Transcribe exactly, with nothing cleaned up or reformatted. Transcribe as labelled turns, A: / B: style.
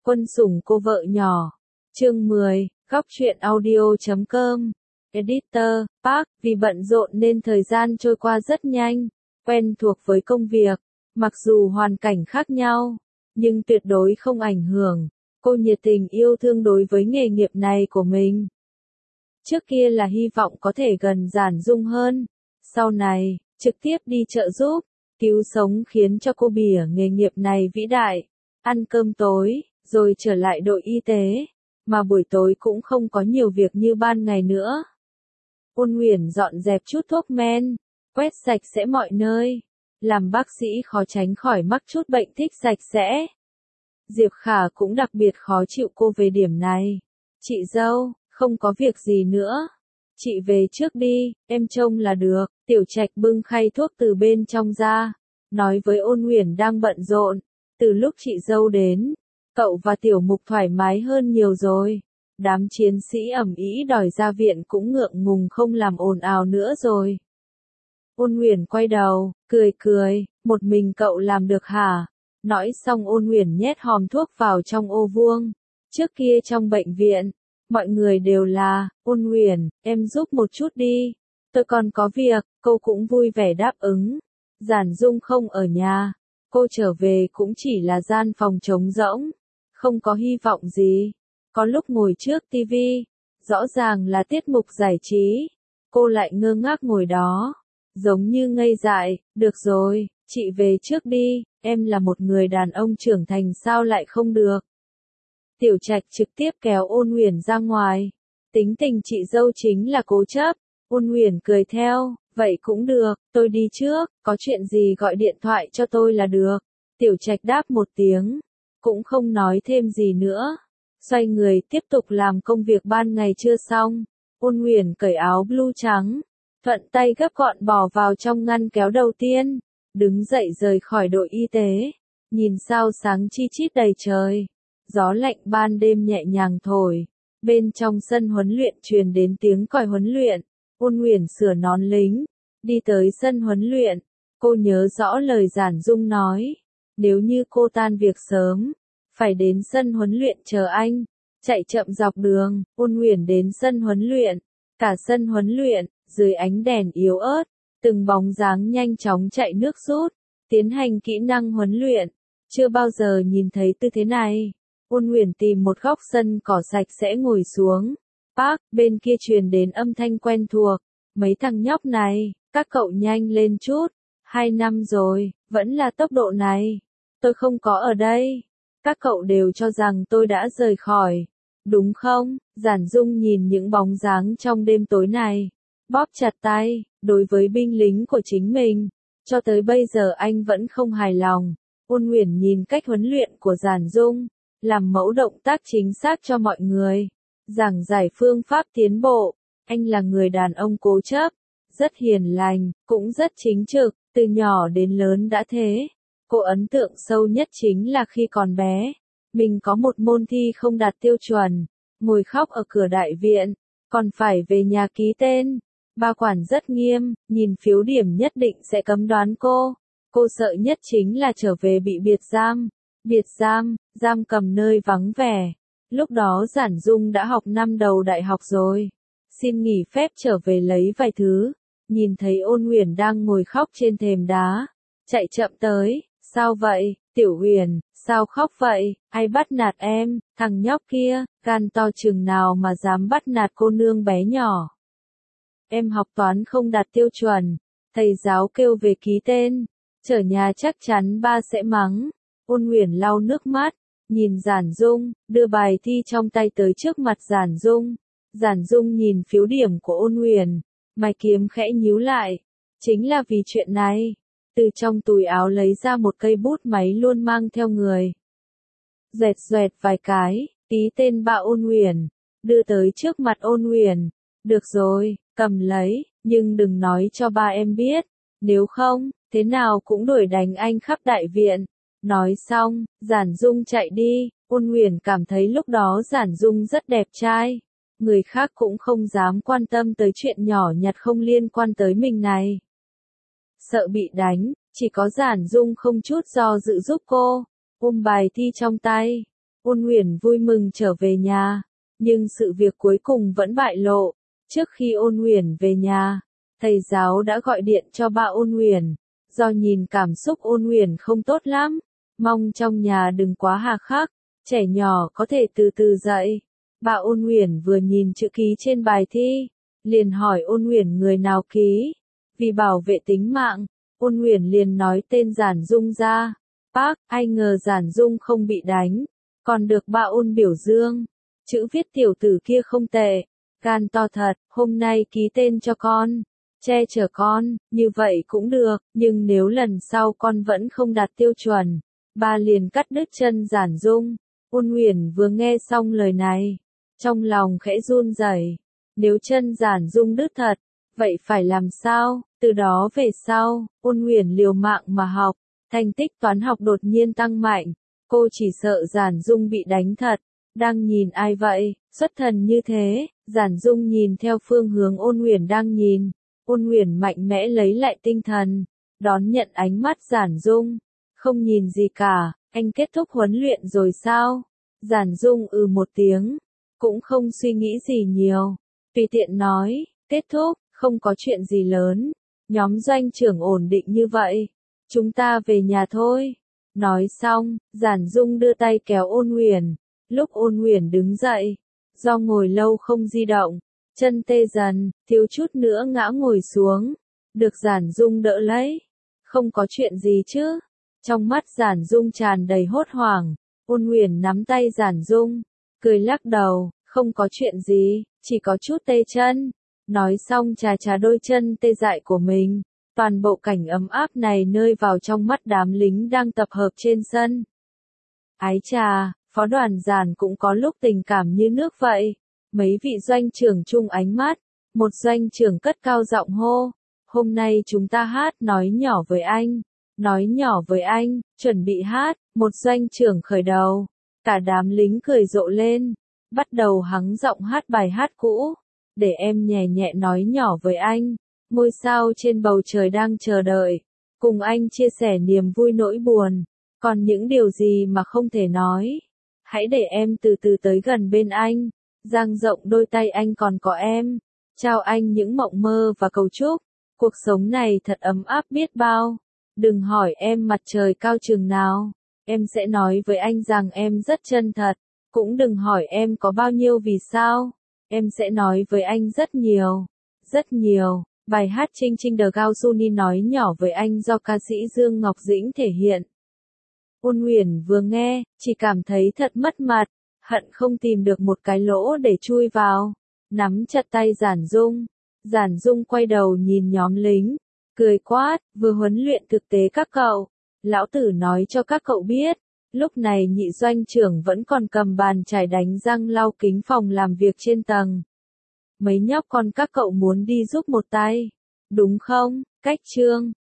A: Quân sủng cô vợ nhỏ. Chương mười, góc truyện audio chấm com. Editor, Park, vì bận rộn nên thời gian trôi qua rất nhanh, quen thuộc với công việc, mặc dù hoàn cảnh khác nhau, nhưng tuyệt đối không ảnh hưởng. Cô nhiệt tình yêu thương đối với nghề nghiệp này của mình. Trước kia là hy vọng có thể gần Giản Dung hơn, sau này, trực tiếp đi trợ giúp, cứu sống khiến cho cô bỉa nghề nghiệp này vĩ đại, ăn cơm tối, rồi trở lại đội y tế, mà buổi tối cũng không có nhiều việc như ban ngày nữa. Ôn Nguyền dọn dẹp chút thuốc men, quét sạch sẽ mọi nơi, làm bác sĩ khó tránh khỏi mắc chút bệnh thích sạch sẽ. Diệp Khả cũng đặc biệt khó chịu cô về điểm này. Chị dâu, không có việc gì nữa. Chị về trước đi, em trông là được. Tiểu Trạch bưng khay thuốc từ bên trong ra, nói với Ôn Nguyền đang bận rộn. Từ lúc chị dâu đến, cậu và Tiểu Mục thoải mái hơn nhiều rồi. Đám chiến sĩ ầm ĩ đòi ra viện cũng ngượng ngùng không làm ồn ào nữa rồi. Ôn Nguyền quay đầu, cười cười, một mình cậu làm được hả? Nói xong Ôn Nguyền nhét hòm thuốc vào trong ô vuông. Trước kia trong bệnh viện, mọi người đều là, Ôn Nguyền, em giúp một chút đi. Tôi còn có việc, cô cũng vui vẻ đáp ứng. Giản Dung không ở nhà, cô trở về cũng chỉ là gian phòng trống rỗng, không có hy vọng gì. Có lúc ngồi trước tivi, rõ ràng là tiết mục giải trí, cô lại ngơ ngác ngồi đó, giống như ngây dại. Được rồi, chị về trước đi, em là một người đàn ông trưởng thành sao lại không được. Tiểu Trạch trực tiếp kéo Ôn Nguyền ra ngoài. Tính tình chị dâu chính là cố chấp. Ôn Nguyền cười theo, vậy cũng được, tôi đi trước, có chuyện gì gọi điện thoại cho tôi là được. Tiểu Trạch đáp một tiếng, cũng không nói thêm gì nữa. Xoay người tiếp tục làm công việc ban ngày chưa xong. Ôn Nguyền cởi áo blue trắng, thuận tay gấp gọn bỏ vào trong ngăn kéo đầu tiên, đứng dậy rời khỏi đội y tế, nhìn sao sáng chi chít đầy trời. Gió lạnh ban đêm nhẹ nhàng thổi, bên trong sân huấn luyện truyền đến tiếng còi huấn luyện. Ôn Nguyền sửa nón lính, đi tới sân huấn luyện, cô nhớ rõ lời Giản Dung nói, nếu như cô tan việc sớm, phải đến sân huấn luyện chờ anh, chạy chậm dọc đường. Ôn Nguyền đến sân huấn luyện, cả sân huấn luyện, dưới ánh đèn yếu ớt, từng bóng dáng nhanh chóng chạy nước rút, tiến hành kỹ năng huấn luyện, chưa bao giờ nhìn thấy tư thế này. Ôn Nguyền tìm một góc sân cỏ sạch sẽ ngồi xuống. Park, bên kia truyền đến âm thanh quen thuộc, mấy thằng nhóc này, các cậu nhanh lên chút, hai năm rồi, vẫn là tốc độ này. Tôi không có ở đây. Các cậu đều cho rằng tôi đã rời khỏi, đúng không? Giản Dung nhìn những bóng dáng trong đêm tối này, bóp chặt tay. Đối với binh lính của chính mình, cho tới bây giờ anh vẫn không hài lòng. Ôn Nguyền nhìn cách huấn luyện của Giản Dung, làm mẫu động tác chính xác cho mọi người, giảng giải phương pháp tiến bộ. Anh là người đàn ông cố chấp, rất hiền lành, cũng rất chính trực, từ nhỏ đến lớn đã thế. Cô ấn tượng sâu nhất chính là khi còn bé, mình có một môn thi không đạt tiêu chuẩn, ngồi khóc ở cửa đại viện, còn phải về nhà ký tên. Ba quản rất nghiêm, nhìn phiếu điểm nhất định sẽ cấm đoán cô. Cô sợ nhất chính là trở về bị biệt giam. Biệt giam, giam cầm nơi vắng vẻ. Lúc đó Giản Dung đã học năm đầu đại học rồi. Xin nghỉ phép trở về lấy vài thứ. Nhìn thấy Ôn Nguyền đang ngồi khóc trên thềm đá. Chạy chậm tới, sao vậy, Tiểu Huyền, sao khóc vậy, ai bắt nạt em, thằng nhóc kia, gan to chừng nào mà dám bắt nạt cô nương bé nhỏ. Em học toán không đạt tiêu chuẩn, thầy giáo kêu về ký tên, trở nhà chắc chắn ba sẽ mắng. Ôn Nguyền lau nước mắt, nhìn Giản Dung, đưa bài thi trong tay tới trước mặt Giản Dung. Giản Dung nhìn phiếu điểm của Ôn Nguyền, mày kiếm khẽ nhíu lại, chính là vì chuyện này. Từ trong túi áo lấy ra một cây bút máy luôn mang theo người. Dẹt doẹt vài cái, ký tên ba Ôn Nguyền, đưa tới trước mặt Ôn Nguyền. Được rồi, cầm lấy, nhưng đừng nói cho ba em biết, nếu không, thế nào cũng đuổi đánh anh khắp đại viện. Nói xong, Giản Dung chạy đi. Ôn Nguyền cảm thấy lúc đó Giản Dung rất đẹp trai. Người khác cũng không dám quan tâm tới chuyện nhỏ nhặt không liên quan tới mình này. Sợ bị đánh, chỉ có Giản Dung không chút do dự giúp cô, ôm bài thi trong tay. Ôn Uyển vui mừng trở về nhà, nhưng sự việc cuối cùng vẫn bại lộ. Trước khi Ôn Uyển về nhà, thầy giáo đã gọi điện cho ba Ôn Uyển, do nhìn cảm xúc Ôn Uyển không tốt lắm, mong trong nhà đừng quá hà khắc, trẻ nhỏ có thể từ từ dạy. Ba Ôn Uyển vừa nhìn chữ ký trên bài thi, liền hỏi Ôn Uyển người nào ký. Vì bảo vệ tính mạng, Ôn Uyển liền nói tên Giản Dung ra. Bác, ai ngờ Giản Dung không bị đánh, còn được ba Ôn biểu dương. Chữ viết tiểu tử kia không tệ, gan to thật, hôm nay ký tên cho con, che chở con, như vậy cũng được, nhưng nếu lần sau con vẫn không đạt tiêu chuẩn, ba liền cắt đứt chân Giản Dung. Ôn Uyển vừa nghe xong lời này, trong lòng khẽ run rẩy. Nếu chân Giản Dung đứt thật, vậy phải làm sao? Từ đó về sau, Ôn Uyển liều mạng mà học, thành tích toán học đột nhiên tăng mạnh. Cô chỉ sợ Giản Dung bị đánh thật. Đang nhìn ai vậy? Xuất thần như thế. Giản Dung nhìn theo phương hướng Ôn Uyển đang nhìn. Ôn Uyển mạnh mẽ lấy lại tinh thần, đón nhận ánh mắt Giản Dung. Không nhìn gì cả, anh kết thúc huấn luyện rồi sao? Giản Dung ừ một tiếng, cũng không suy nghĩ gì nhiều, tùy tiện nói, kết thúc, không có chuyện gì lớn. Nhóm doanh trưởng ổn định như vậy, chúng ta về nhà thôi. Nói xong, Giản Dung đưa tay kéo Ôn Uyển. Lúc Ôn Uyển đứng dậy, do ngồi lâu không di động, chân tê dần, thiếu chút nữa ngã ngồi xuống. Được Giản Dung đỡ lấy. Không có chuyện gì chứ? Trong mắt Giản Dung tràn đầy hốt hoảng. Ôn Uyển nắm tay Giản Dung, cười lắc đầu, không có chuyện gì, chỉ có chút tê chân. Nói xong chà chà đôi chân tê dại của mình. Toàn bộ cảnh ấm áp này nơi vào trong mắt đám lính đang tập hợp trên sân. Ái chà, phó đoàn Giản cũng có lúc tình cảm như nước vậy. Mấy vị doanh trưởng chung ánh mắt, một doanh trưởng cất cao giọng hô. Hôm nay chúng ta hát nói nhỏ với anh. Nói nhỏ với anh, chuẩn bị hát, một doanh trưởng khởi đầu. Cả đám lính cười rộ lên, bắt đầu hắng giọng hát bài hát cũ. Để em nhẹ nhẹ nói nhỏ với anh, ngôi sao trên bầu trời đang chờ đợi, cùng anh chia sẻ niềm vui nỗi buồn, còn những điều gì mà không thể nói. Hãy để em từ từ tới gần bên anh, dang rộng đôi tay anh còn có em, trao anh những mộng mơ và cầu chúc. Cuộc sống này thật ấm áp biết bao. Đừng hỏi em mặt trời cao chừng nào, em sẽ nói với anh rằng em rất chân thật. Cũng đừng hỏi em có bao nhiêu vì sao, em sẽ nói với anh rất nhiều, rất nhiều. Bài hát Chinh Chinh The Gao Juni nói nhỏ với anh do ca sĩ Dương Ngọc Dĩnh thể hiện. Ôn Uyển vừa nghe, chỉ cảm thấy thật mất mặt, hận không tìm được một cái lỗ để chui vào. Nắm chặt tay Giản Dung. Giản Dung quay đầu nhìn nhóm lính, cười quát, vừa huấn luyện thực tế các cậu. Lão tử nói cho các cậu biết. Lúc này nhị doanh trưởng vẫn còn cầm bàn chải đánh răng lau kính phòng làm việc trên tầng. Mấy nhóc con các cậu muốn đi giúp một tay, đúng không? Cách trương.